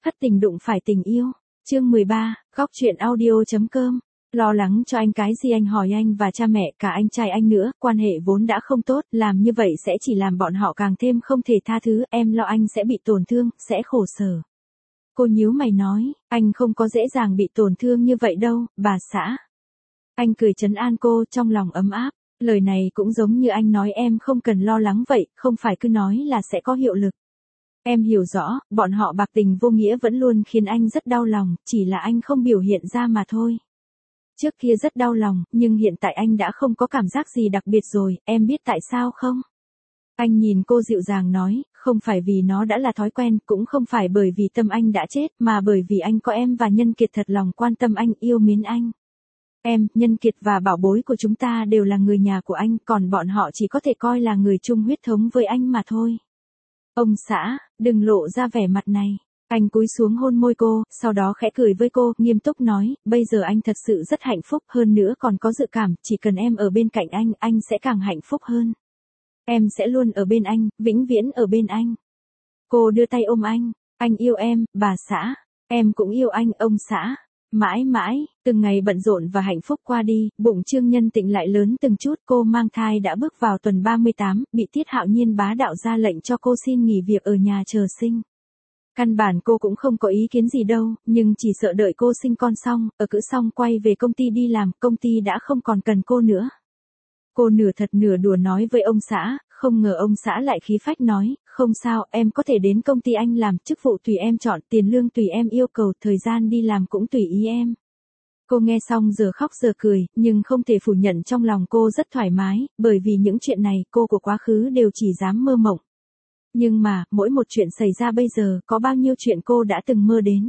Thất tình đụng phải tình yêu. Chương 13, góc truyện audio.com. Lo lắng cho anh cái gì? Anh hỏi anh và cha mẹ, cả anh trai anh nữa, quan hệ vốn đã không tốt, làm như vậy sẽ chỉ làm bọn họ càng thêm không thể tha thứ, em lo anh sẽ bị tổn thương, sẽ khổ sở. Cô nhíu mày nói, anh không có dễ dàng bị tổn thương như vậy đâu, bà xã. Anh cười trấn an cô, trong lòng ấm áp, lời này cũng giống như anh nói, em không cần lo lắng vậy, không phải cứ nói là sẽ có hiệu lực. Em hiểu rõ, bọn họ bạc tình vô nghĩa vẫn luôn khiến anh rất đau lòng, chỉ là anh không biểu hiện ra mà thôi. Trước kia rất đau lòng, nhưng hiện tại anh đã không có cảm giác gì đặc biệt rồi, em biết tại sao không? Anh nhìn cô dịu dàng nói, không phải vì nó đã là thói quen, cũng không phải bởi vì tâm anh đã chết, mà bởi vì anh có em và Nhân Kiệt thật lòng quan tâm anh, yêu mến anh. Em, Nhân Kiệt và bảo bối của chúng ta đều là người nhà của anh, còn bọn họ chỉ có thể coi là người chung huyết thống với anh mà thôi. Ông xã, đừng lộ ra vẻ mặt này. Anh cúi xuống hôn môi cô, sau đó khẽ cười với cô, nghiêm túc nói, bây giờ anh thật sự rất hạnh phúc, hơn nữa còn có dự cảm, chỉ cần em ở bên cạnh anh sẽ càng hạnh phúc hơn. Em sẽ luôn ở bên anh, vĩnh viễn ở bên anh. Cô đưa tay ôm anh yêu em, bà xã, em cũng yêu anh, ông xã. Mãi mãi, từng ngày bận rộn và hạnh phúc qua đi, bụng Trương Nhân Tịnh lại lớn từng chút, cô mang thai đã bước vào tuần 38, bị Tiết Hạo Nhiên bá đạo ra lệnh cho cô xin nghỉ việc ở nhà chờ sinh. Căn bản cô cũng không có ý kiến gì đâu, nhưng chỉ sợ đợi cô sinh con xong, ở cữ xong quay về công ty đi làm, công ty đã không còn cần cô nữa. Cô nửa thật nửa đùa nói với ông xã, không ngờ ông xã lại khí phách nói, không sao, em có thể đến công ty anh làm, chức vụ tùy em chọn, tiền lương tùy em yêu cầu, thời gian đi làm cũng tùy ý em. Cô nghe xong giờ khóc giờ cười, nhưng không thể phủ nhận trong lòng cô rất thoải mái, bởi vì những chuyện này cô của quá khứ đều chỉ dám mơ mộng. Nhưng mà, mỗi một chuyện xảy ra bây giờ, có bao nhiêu chuyện cô đã từng mơ đến.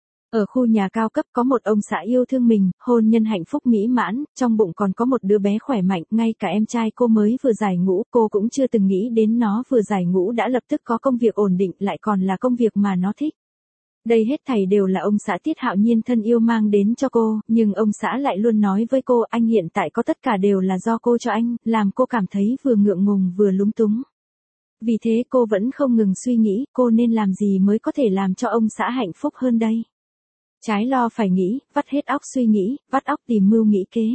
Ở khu nhà cao cấp có một ông xã yêu thương mình, hôn nhân hạnh phúc mỹ mãn, trong bụng còn có một đứa bé khỏe mạnh, ngay cả em trai cô mới vừa giải ngũ, cô cũng chưa từng nghĩ đến nó vừa giải ngũ đã lập tức có công việc ổn định, lại còn là công việc mà nó thích. Đây hết thảy đều là ông xã Tiết Hạo Nhiên thân yêu mang đến cho cô, nhưng ông xã lại luôn nói với cô, anh hiện tại có tất cả đều là do cô cho anh, làm cô cảm thấy vừa ngượng ngùng vừa lúng túng. Vì thế cô vẫn không ngừng suy nghĩ, cô nên làm gì mới có thể làm cho ông xã hạnh phúc hơn đây. Trái lo phải nghĩ, vắt hết óc suy nghĩ, vắt óc tìm mưu nghĩ kế.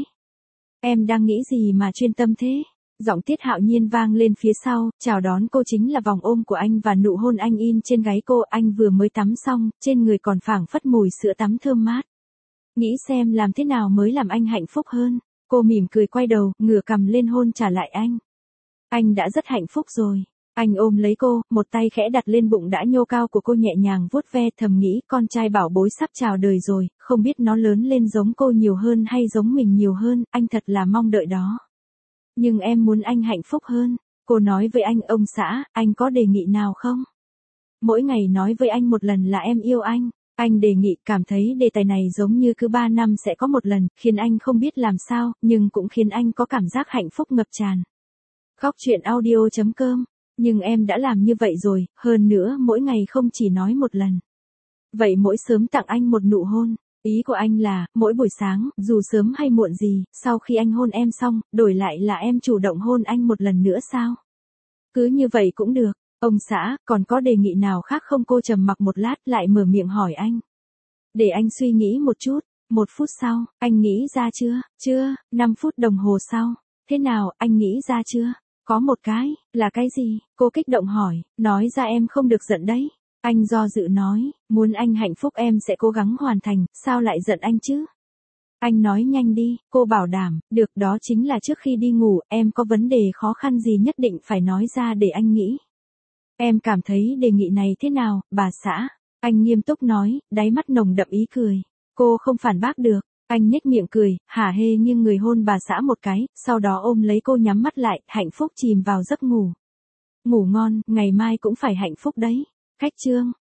Em đang nghĩ gì mà chuyên tâm thế? Giọng Tiết Hạo Nhiên vang lên phía sau, chào đón cô chính là vòng ôm của anh và nụ hôn anh in trên gáy cô, anh vừa mới tắm xong, trên người còn phảng phất mùi sữa tắm thơm mát. Nghĩ xem làm thế nào mới làm anh hạnh phúc hơn. Cô mỉm cười quay đầu, ngửa cằm lên hôn trả lại anh. Anh đã rất hạnh phúc rồi. Anh ôm lấy cô, một tay khẽ đặt lên bụng đã nhô cao của cô nhẹ nhàng vuốt ve, thầm nghĩ con trai bảo bối sắp chào đời rồi, không biết nó lớn lên giống cô nhiều hơn hay giống mình nhiều hơn, anh thật là mong đợi đó. Nhưng em muốn anh hạnh phúc hơn. Cô nói với anh, ông xã, anh có đề nghị nào không? Mỗi ngày nói với anh một lần là em yêu anh. Anh đề nghị, cảm thấy đề tài này giống như cứ 3 năm sẽ có một lần, khiến anh không biết làm sao, nhưng cũng khiến anh có cảm giác hạnh phúc ngập tràn. Góc truyện audio.com. Nhưng em đã làm như vậy rồi, hơn nữa mỗi ngày không chỉ nói một lần. Vậy mỗi sớm tặng anh một nụ hôn. Ý của anh là, mỗi buổi sáng, dù sớm hay muộn gì, sau khi anh hôn em xong, đổi lại là em chủ động hôn anh một lần nữa sao? Cứ như vậy cũng được. Ông xã, còn có đề nghị nào khác không? Cô trầm mặc một lát lại mở miệng hỏi anh. Để anh suy nghĩ một chút. 1 phút sau, anh nghĩ ra chưa? Chưa, 5 phút đồng hồ sau. Thế nào, anh nghĩ ra chưa? Có một cái, là cái gì? Cô kích động hỏi, nói ra em không được giận đấy. Anh do dự nói, muốn anh hạnh phúc em sẽ cố gắng hoàn thành, sao lại giận anh chứ? Anh nói nhanh đi, cô bảo đảm, được đó chính là trước khi đi ngủ, em có vấn đề khó khăn gì nhất định phải nói ra để anh nghĩ. Em cảm thấy đề nghị này thế nào, bà xã? Anh nghiêm túc nói, đáy mắt nồng đậm ý cười. Cô không phản bác được. Anh nhếch miệng cười, hả hê nghiêng người hôn bà xã một cái, sau đó ôm lấy cô nhắm mắt lại, hạnh phúc chìm vào giấc ngủ. Ngủ ngon, ngày mai cũng phải hạnh phúc đấy. Cách chương.